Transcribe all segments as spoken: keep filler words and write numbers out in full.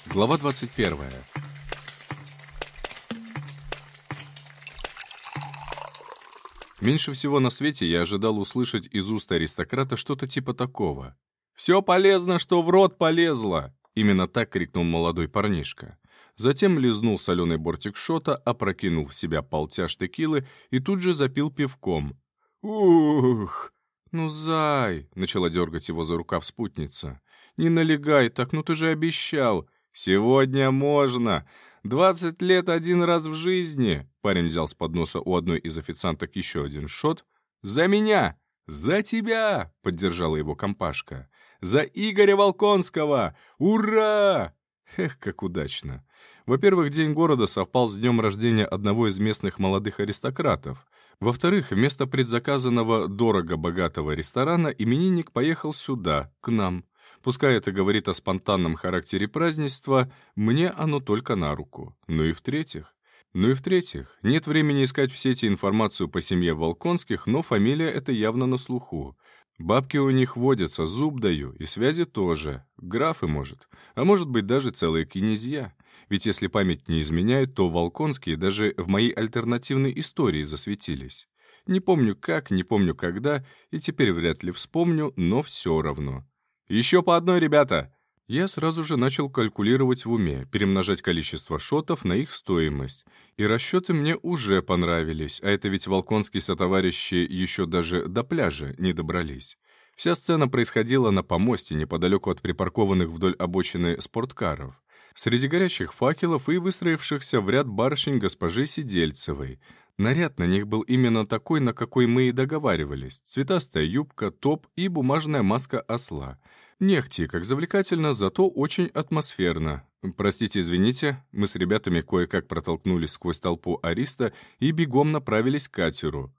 Глава двадцать первая. Меньше всего на свете я ожидал услышать из уст аристократа что-то типа такого. «Все полезно, что в рот полезло!» Именно так крикнул молодой парнишка. Затем лизнул соленый бортик шота, опрокинул в себя полтяж текилы и тут же запил пивком. «Ух!» «Ну, зай!» — начала дергать его за рукав спутница. «Не налегай так, ну ты же обещал!» «Сегодня можно! Двадцать лет один раз в жизни!» Парень взял с подноса у одной из официанток еще один шот. «За меня! За тебя!» — поддержала его компашка. «За Игоря Волконского! Ура!» Эх, как удачно. Во-первых, день города совпал с днем рождения одного из местных молодых аристократов. Во-вторых, вместо предзаказанного дорого-богатого ресторана именинник поехал сюда, к нам. Пускай это говорит о спонтанном характере празднества, мне оно только на руку. Ну и в-третьих... Ну и в-третьих, нет времени искать в сети информацию по семье Волконских, но фамилия эта явно на слуху. Бабки у них водятся, зуб даю, и связи тоже. Графы, может. А может быть, даже целые князья. Ведь если память не изменяет, то Волконские даже в моей альтернативной истории засветились. Не помню как, не помню когда, и теперь вряд ли вспомню, но все равно. «Еще по одной, ребята!» Я сразу же начал калькулировать в уме, перемножать количество шотов на их стоимость. И расчеты мне уже понравились, а это ведь Волконские сотоварищи еще даже до пляжа не добрались. Вся сцена происходила на помосте, неподалеку от припаркованных вдоль обочины спорткаров. Среди горящих факелов и выстроившихся в ряд барышень госпожи Сидельцевой. Наряд на них был именно такой, на какой мы и договаривались. Цветастая юбка, топ и бумажная маска осла. Не ахти, как завлекательно, зато очень атмосферно. Простите, извините, мы с ребятами кое-как протолкнулись сквозь толпу ариста и бегом направились к катеру.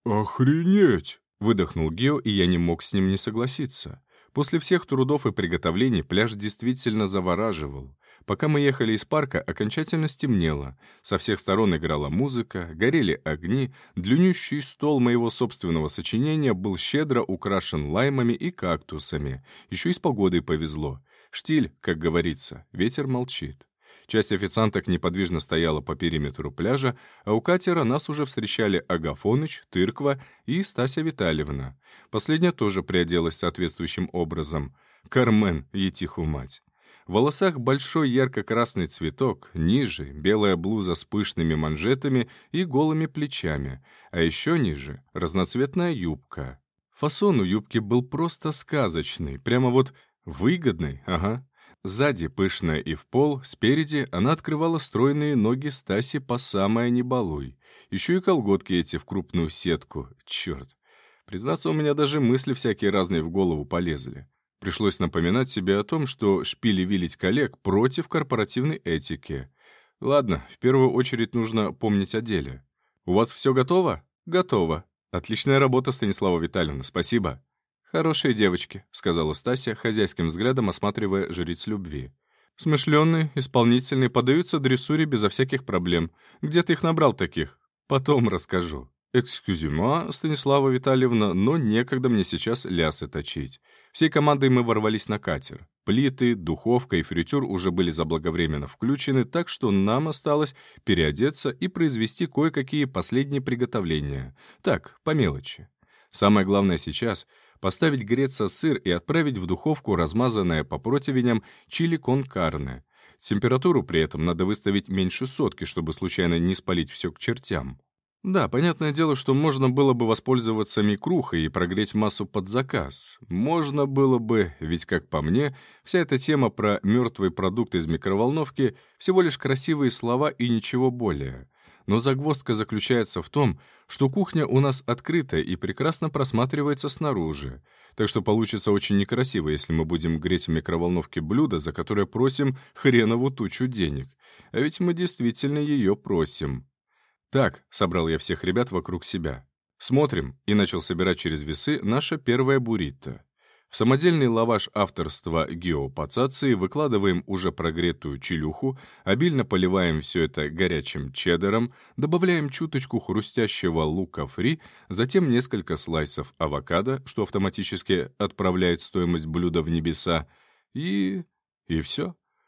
«Охренеть!» — выдохнул Гео, и я не мог с ним не согласиться. После всех трудов и приготовлений пляж действительно завораживал. Пока мы ехали из парка, окончательно стемнело. Со всех сторон играла музыка, горели огни, длиннющий стол моего собственного сочинения был щедро украшен лаймами и кактусами. Еще и с погодой повезло. Штиль, как говорится, ветер молчит. Часть официанток неподвижно стояла по периметру пляжа, а у катера нас уже встречали Агафоныч, Тырква и Стася Витальевна. Последняя тоже приоделась соответствующим образом. Кармен, етиху мать. В волосах большой ярко-красный цветок, ниже — белая блуза с пышными манжетами и голыми плечами, а еще ниже — разноцветная юбка. Фасон у юбки был просто сказочный, прямо вот выгодный, ага. Сзади пышная и в пол, спереди она открывала стройные ноги Стаси по самое не балуй. Еще и колготки эти в крупную сетку, черт. Признаться, у меня даже мысли всякие разные в голову полезли. Пришлось напоминать себе о том, что шпили-вилить коллег против корпоративной этики. Ладно, в первую очередь нужно помнить о деле. «У вас все готово?» «Готово. Отличная работа, Станислава Витальевна, спасибо». «Хорошие девочки», — сказала Стася, хозяйским взглядом осматривая жриц любви. «Смышленные, исполнительные, поддаются дрессуре безо всяких проблем. Где ты их набрал таких? Потом расскажу». «Экскюзюма, Станислава Витальевна, но некогда мне сейчас лясы точить. Всей командой мы ворвались на катер. Плиты, духовка и фритюр уже были заблаговременно включены, так что нам осталось переодеться и произвести кое-какие последние приготовления. Так, по мелочи. Самое главное сейчас — поставить греться сыр и отправить в духовку размазанное по противням чили кон карне. Температуру при этом надо выставить меньше сотки, чтобы случайно не спалить все к чертям. Да, понятное дело, что можно было бы воспользоваться микрухой и прогреть массу под заказ. Можно было бы, ведь, как по мне, вся эта тема про мертвый продукт из микроволновки — всего лишь красивые слова и ничего более. Но загвоздка заключается в том, что кухня у нас открытая и прекрасно просматривается снаружи. Так что получится очень некрасиво, если мы будем греть в микроволновке блюдо, за которое просим хренову тучу денег. А ведь мы действительно ее просим. «Так», — собрал я всех ребят вокруг себя. «Смотрим», — и начал собирать через весы наше первое буррито. В самодельный лаваш авторства Гео Пацаци выкладываем уже прогретую челюху, обильно поливаем все это горячим чеддером, добавляем чуточку хрустящего лука фри, затем несколько слайсов авокадо, что автоматически отправляет стоимость блюда в небеса, и... и все.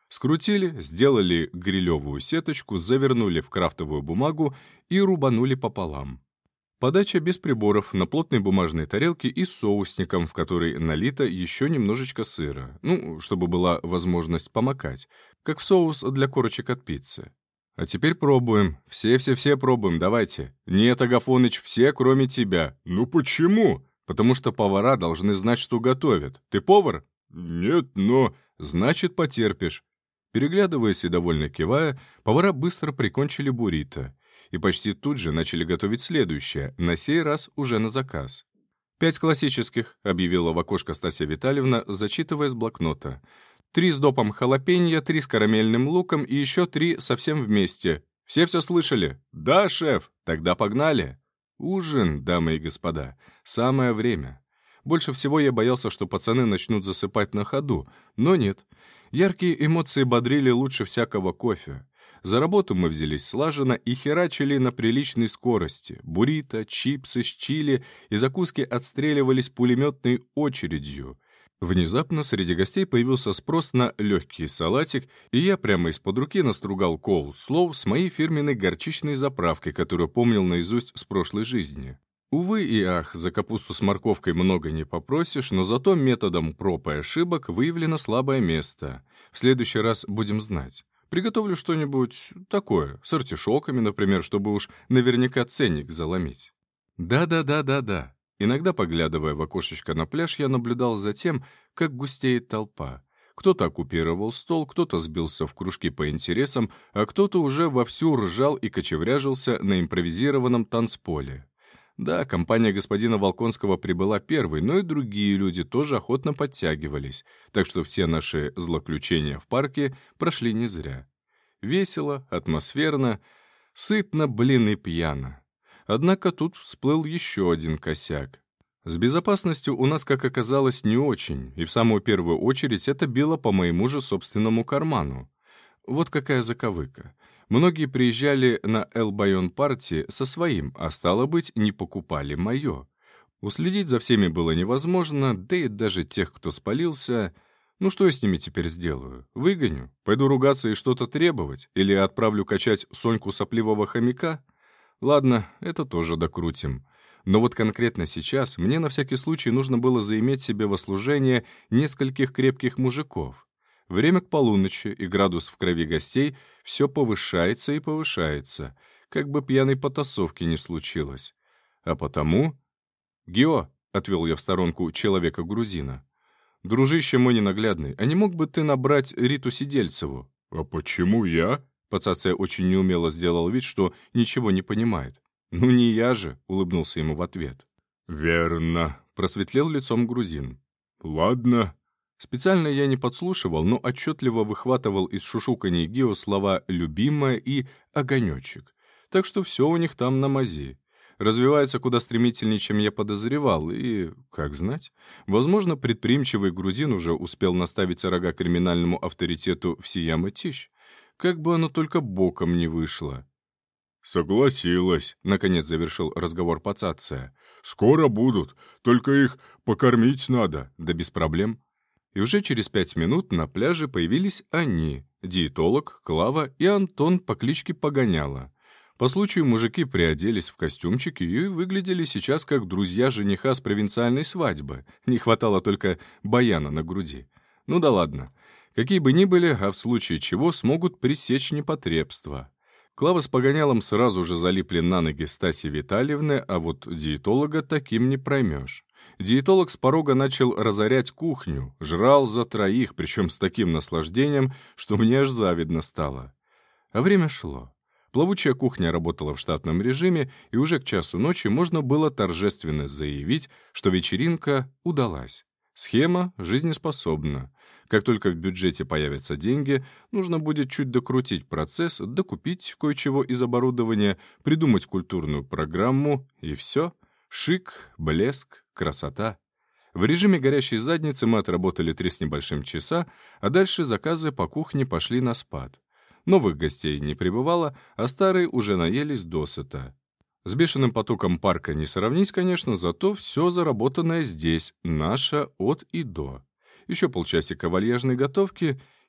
Скрутили, сделали грилевую сеточку, завернули в крафтовую бумагу и рубанули пополам. Подача без приборов на плотной бумажной тарелке и с соусником, в который налито еще немножечко сыра, ну, чтобы была возможность помакать, как в соус для корочек от пиццы. А теперь пробуем. Все-все-все пробуем, давайте. Нет, Агафоныч, все, кроме тебя. Ну почему? Потому что повара должны знать, что готовят. Ты повар? Нет, но... Значит, потерпишь. Переглядываясь и довольно кивая, повара быстро прикончили буррито. И почти тут же начали готовить следующее, на сей раз уже на заказ. «Пять классических», — объявила в окошко Стасия Витальевна, зачитывая с блокнота. «Три с допом халапеньо, три с карамельным луком и еще три совсем вместе. Все все слышали?» «Да, шеф. Тогда погнали». Ужин, дамы и господа. Самое время. Больше всего я боялся, что пацаны начнут засыпать на ходу, но нет. Яркие эмоции бодрили лучше всякого кофе. За работу мы взялись слаженно и херачили на приличной скорости. Буррито, чипсы с чили и закуски отстреливались пулеметной очередью. Внезапно среди гостей появился спрос на легкий салатик, и я прямо из-под руки настругал коул-слоу с моей фирменной горчичной заправкой, которую помнил наизусть с прошлой жизни. Увы и ах, за капусту с морковкой много не попросишь, но зато методом проб и ошибок выявлено слабое место. В следующий раз будем знать. Приготовлю что-нибудь такое, с артишоками, например, чтобы уж наверняка ценник заломить. Да-да-да-да-да. Иногда, поглядывая в окошечко на пляж, я наблюдал за тем, как густеет толпа. Кто-то оккупировал стол, кто-то сбился в кружки по интересам, а кто-то уже вовсю ржал и кочевряжился на импровизированном танцполе. Да, компания господина Волконского прибыла первой, но и другие люди тоже охотно подтягивались, так что все наши злоключения в парке прошли не зря. Весело, атмосферно, сытно, блин, и пьяно. Однако тут всплыл еще один косяк. С безопасностью у нас, как оказалось, не очень, и в самую первую очередь это било по моему же собственному карману. Вот какая заковыка. Многие приезжали на Эл-Байон-парти со своим, а стало быть, не покупали мое. Уследить за всеми было невозможно, да и даже тех, кто спалился... Ну что я с ними теперь сделаю? Выгоню? Пойду ругаться и что-то требовать? Или отправлю качать Соньку сопливого хомяка? Ладно, это тоже докрутим. Но вот конкретно сейчас мне на всякий случай нужно было заиметь себе во служение нескольких крепких мужиков. Время к полуночи, и градус в крови гостей все повышается и повышается, как бы пьяной потасовки не случилось. А потому... «Гео», — отвел я в сторонку человека-грузина, — «дружище мой ненаглядный, а не мог бы ты набрать Риту Сидельцеву?» «А почему я?» Пацация очень неумело сделал вид, что ничего не понимает. «Ну не я же», — улыбнулся ему в ответ. «Верно», — просветлел лицом грузин. «Ладно». Специально я не подслушивал, но отчетливо выхватывал из шушуканий Гео слова «любимая» и «огонечек». Так что все у них там на мази. Развивается куда стремительнее, чем я подозревал, и, как знать, возможно, предприимчивый грузин уже успел наставить рога криминальному авторитету всея Мытищ. Как бы оно только боком не вышло. «Согласилась», — наконец завершил разговор пацация. «Скоро будут, только их покормить надо». «Да без проблем». И уже через пять минут на пляже появились они, диетолог, Клава и Антон по кличке Погоняла. По случаю мужики приоделись в костюмчики и выглядели сейчас как друзья жениха с провинциальной свадьбы. Не хватало только баяна на груди. Ну да ладно. Какие бы ни были, а в случае чего смогут пресечь непотребство. Клава с Погонялом сразу же залипли на ноги Стаси Витальевны, а вот диетолога таким не проймешь. Диетолог с порога начал разорять кухню, жрал за троих, причем с таким наслаждением, что мне аж завидно стало. А время шло. Плавучая кухня работала в штатном режиме, и уже к часу ночи можно было торжественно заявить, что вечеринка удалась. Схема жизнеспособна. Как только в бюджете появятся деньги, нужно будет чуть докрутить процесс, докупить кое-чего из оборудования, придумать культурную программу, и все. Шик, блеск, красота. В режиме горящей задницы мы отработали три с небольшим часа, а дальше заказы по кухне пошли на спад. Новых гостей не прибывало, а старые уже наелись досыта. С бешеным потоком парка не сравнить, конечно, зато все заработанное здесь, наше от и до. Еще полчасика вальяжной готовки,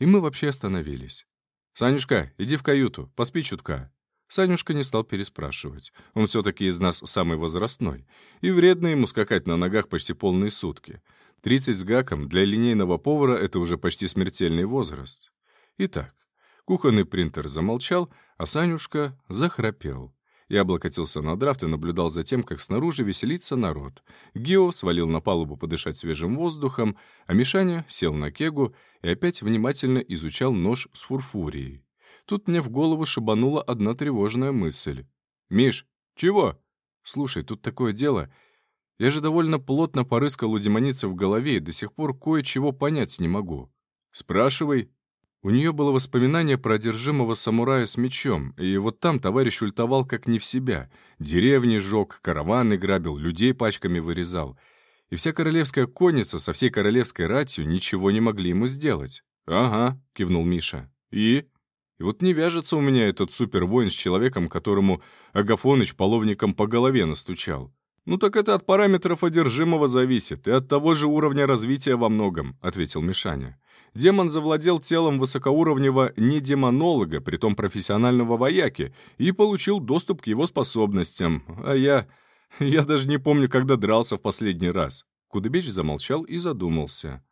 и мы вообще остановились. «Санюшка, иди в каюту, поспи чутка». Санюшка не стал переспрашивать. Он все-таки из нас самый возрастной, и вредно ему скакать на ногах почти полные сутки. Тридцать с гаком для линейного повара — это уже почти смертельный возраст. Итак, кухонный принтер замолчал, а Санюшка захрапел. Я облокотился на драфт и наблюдал за тем, как снаружи веселится народ. Гео свалил на палубу подышать свежим воздухом, а Мишаня сел на кегу и опять внимательно изучал нож с фурфурией. Тут мне в голову шибанула одна тревожная мысль. «Миш, чего?» «Слушай, тут такое дело. Я же довольно плотно порыскал у демоницы в голове и до сих пор кое-чего понять не могу». «Спрашивай». У нее было воспоминание про одержимого самурая с мечом, и вот там товарищ ультовал как не в себя. Деревни жег, караваны грабил, людей пачками вырезал. И вся королевская конница со всей королевской ратью ничего не могли ему сделать. «Ага», — кивнул Миша. «И?» И вот не вяжется у меня этот супервоин с человеком, которому Агафоныч половником по голове настучал. «Ну так это от параметров одержимого зависит, и от того же уровня развития во многом», — ответил Мишаня. «Демон завладел телом высокоуровневого недемонолога, притом профессионального вояки, и получил доступ к его способностям. А я... я даже не помню, когда дрался в последний раз». Кудыбеч замолчал и задумался.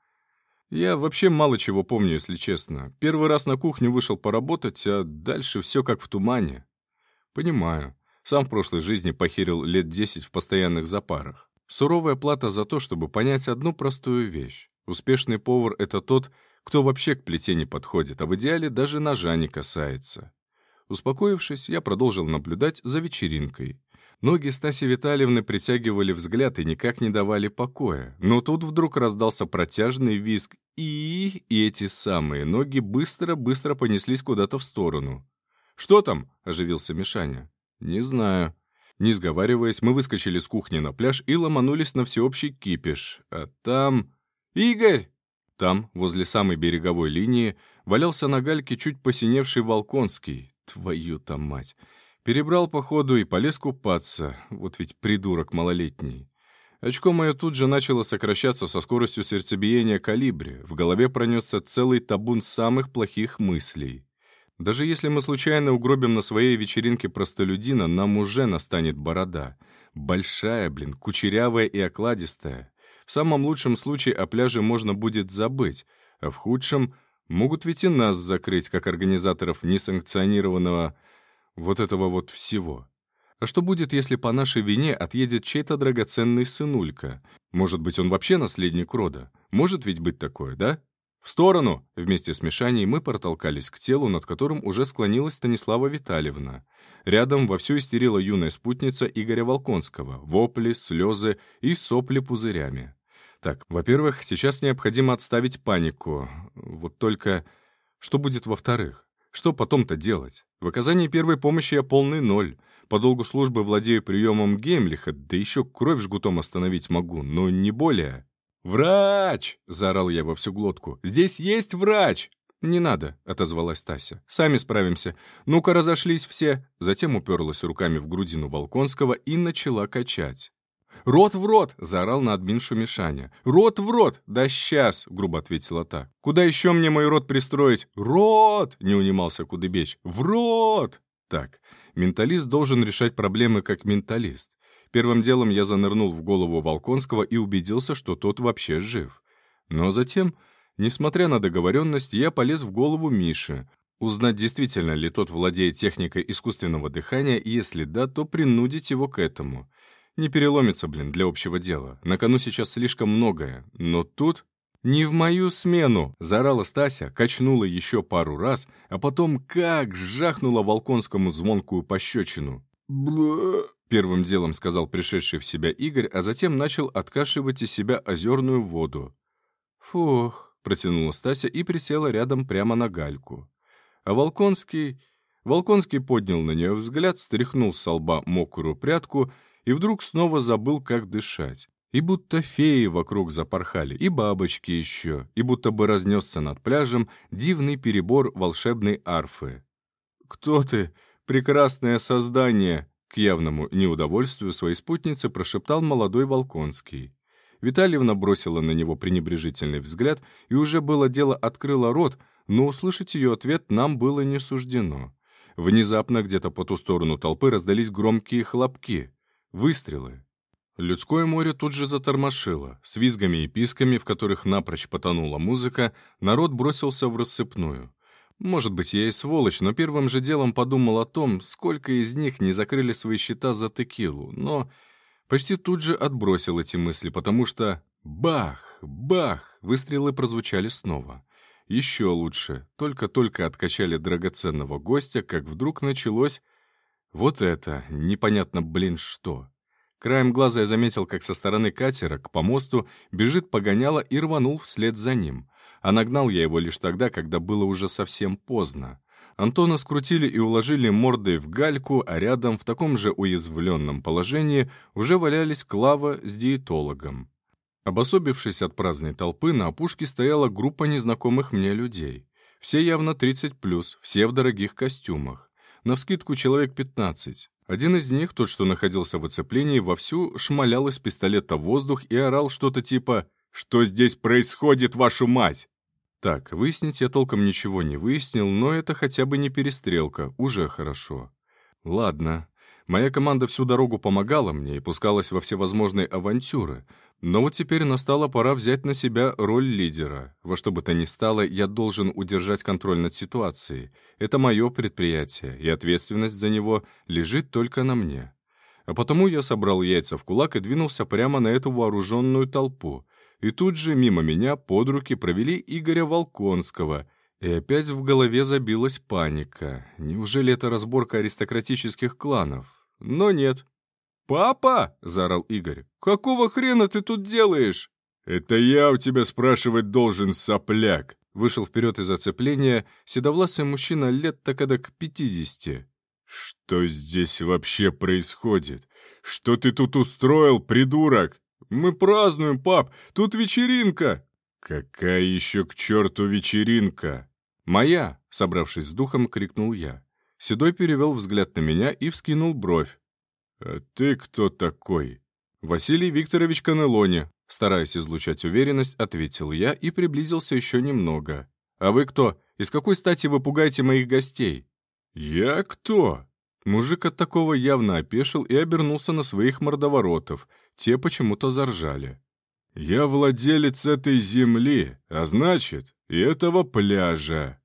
«Я вообще мало чего помню, если честно. Первый раз на кухню вышел поработать, а дальше все как в тумане». «Понимаю. Сам в прошлой жизни похерил лет десять в постоянных запарах. Суровая плата за то, чтобы понять одну простую вещь. Успешный повар — это тот, кто вообще к плите не подходит, а в идеале даже ножа не касается». Успокоившись, я продолжил наблюдать за вечеринкой. Ноги Стаси Витальевны притягивали взгляд и никак не давали покоя. Но тут вдруг раздался протяжный визг, и... и эти самые ноги быстро-быстро понеслись куда-то в сторону. «Что там?» — оживился Мишаня. «Не знаю». Не сговариваясь, мы выскочили с кухни на пляж и ломанулись на всеобщий кипиш. А там... «Игорь!» Там, возле самой береговой линии, валялся на гальке чуть посиневший Волконский. Твою-то мать! Перебрал, походу, и полез купаться. Вот ведь придурок малолетний. Очко мое тут же начало сокращаться со скоростью сердцебиения калибри. В голове пронесся целый табун самых плохих мыслей. Даже если мы случайно угробим на своей вечеринке простолюдина, нам уже настанет борода. Большая, блин, кучерявая и окладистая. В самом лучшем случае о пляже можно будет забыть, а в худшем могут ведь и нас закрыть, как организаторов несанкционированного вот этого вот всего. А что будет, если по нашей вине отъедет чей-то драгоценный сынулька? Может быть, он вообще наследник рода? Может ведь быть такое, да? «В сторону!» — вместе с Мишаней мы протолкались к телу, над которым уже склонилась Станислава Витальевна. Рядом вовсю истерила юная спутница Игоря Волконского. Вопли, слезы и сопли пузырями. Так, во-первых, сейчас необходимо отставить панику. Вот только что будет во-вторых? Что потом-то делать? В оказании первой помощи я полный ноль. По долгу службы владею приемом Геймлиха, да еще кровь жгутом остановить могу, но не более. «Врач!» — заорал я во всю глотку. «Здесь есть врач!» «Не надо», — отозвалась Стася. «Сами справимся. Ну-ка, разошлись все». Затем уперлась руками в грудину Волконского и начала качать. «Рот в рот!» — заорал на админшу Мишаня. «Рот в рот!» «Да сейчас!» — грубо ответила та. «Куда еще мне мой рот пристроить?» «Рот!» — не унимался Кудыбеч. «В рот!» Так, менталист должен решать проблемы как менталист. Первым делом я занырнул в голову Волконского и убедился, что тот вообще жив. Но затем, несмотря на договоренность, я полез в голову Миши. Узнать, действительно ли тот владеет техникой искусственного дыхания, и если да, то принудить его к этому. Не переломится, блин, для общего дела. На кону сейчас слишком многое. Но тут... «Не в мою смену!» — заорала Стася, качнула еще пару раз, а потом как жахнула Волконскому звонкую пощечину. «Бла!» — первым делом сказал пришедший в себя Игорь, а затем начал откашивать из себя озерную воду. «Фух!» — протянула Стася и присела рядом прямо на гальку. А Волконский... Волконский поднял на нее взгляд, стряхнул с лба мокрую прядку и вдруг снова забыл, как дышать. И будто феи вокруг запорхали, и бабочки еще, и будто бы разнесся над пляжем дивный перебор волшебной арфы. «Кто ты, прекрасное создание?» К явному неудовольствию своей спутницы прошептал молодой Волконский. Витальевна бросила на него пренебрежительный взгляд и уже было дело открыла рот, но услышать ее ответ нам было не суждено. Внезапно где-то по ту сторону толпы раздались громкие хлопки. Выстрелы. Людское море тут же затормошило. С визгами и писками, в которых напрочь потонула музыка, народ бросился в рассыпную. Может быть, я и сволочь, но первым же делом подумал о том, сколько из них не закрыли свои счета за текилу, но почти тут же отбросил эти мысли, потому что бах, бах, выстрелы прозвучали снова. Еще лучше, только-только откачали драгоценного гостя, как вдруг началось вот это, непонятно, блин, что. Краем глаза я заметил, как со стороны катера к помосту бежит погоняло и рванул вслед за ним. А нагнал я его лишь тогда, когда было уже совсем поздно. Антона скрутили и уложили мордой в гальку, а рядом, в таком же уязвленном положении, уже валялись Клава с диетологом. Обособившись от праздной толпы, на опушке стояла группа незнакомых мне людей. Все явно тридцать плюс, все в дорогих костюмах. Навскидку человек пятнадцать. Один из них, тот, что находился в оцеплении, вовсю шмалял из пистолета в воздух и орал что-то типа «Что здесь происходит, вашу мать?». Так, выяснить я толком ничего не выяснил, но это хотя бы не перестрелка, уже хорошо. Ладно, моя команда всю дорогу помогала мне и пускалась во всевозможные авантюры, но вот теперь настала пора взять на себя роль лидера. Во что бы то ни стало, я должен удержать контроль над ситуацией. Это мое предприятие, и ответственность за него лежит только на мне. А потому я собрал яйца в кулак и двинулся прямо на эту вооруженную толпу. И тут же мимо меня под руки провели Игоря Волконского, и опять в голове забилась паника. Неужели это разборка аристократических кланов? Но нет. «Папа!» — заорал Игорь. «Какого хрена ты тут делаешь?» «Это я у тебя спрашивать должен, сопляк!» Вышел вперед из оцепления седовласый мужчина лет так эдак пятидесяти. «Что здесь вообще происходит? Что ты тут устроил, придурок?» «Мы празднуем, пап! Тут вечеринка!» «Какая еще к черту вечеринка?» «Моя!» — собравшись с духом, крикнул я. Седой перевел взгляд на меня и вскинул бровь. «А ты кто такой?» «Василий Викторович Канелони», — стараясь излучать уверенность, ответил я и приблизился еще немного. «А вы кто? Из какой стати вы пугаете моих гостей?» «Я кто?» Мужик от такого явно опешил и обернулся на своих мордоворотов. Те почему-то заржали. «Я владелец этой земли, а значит, и этого пляжа».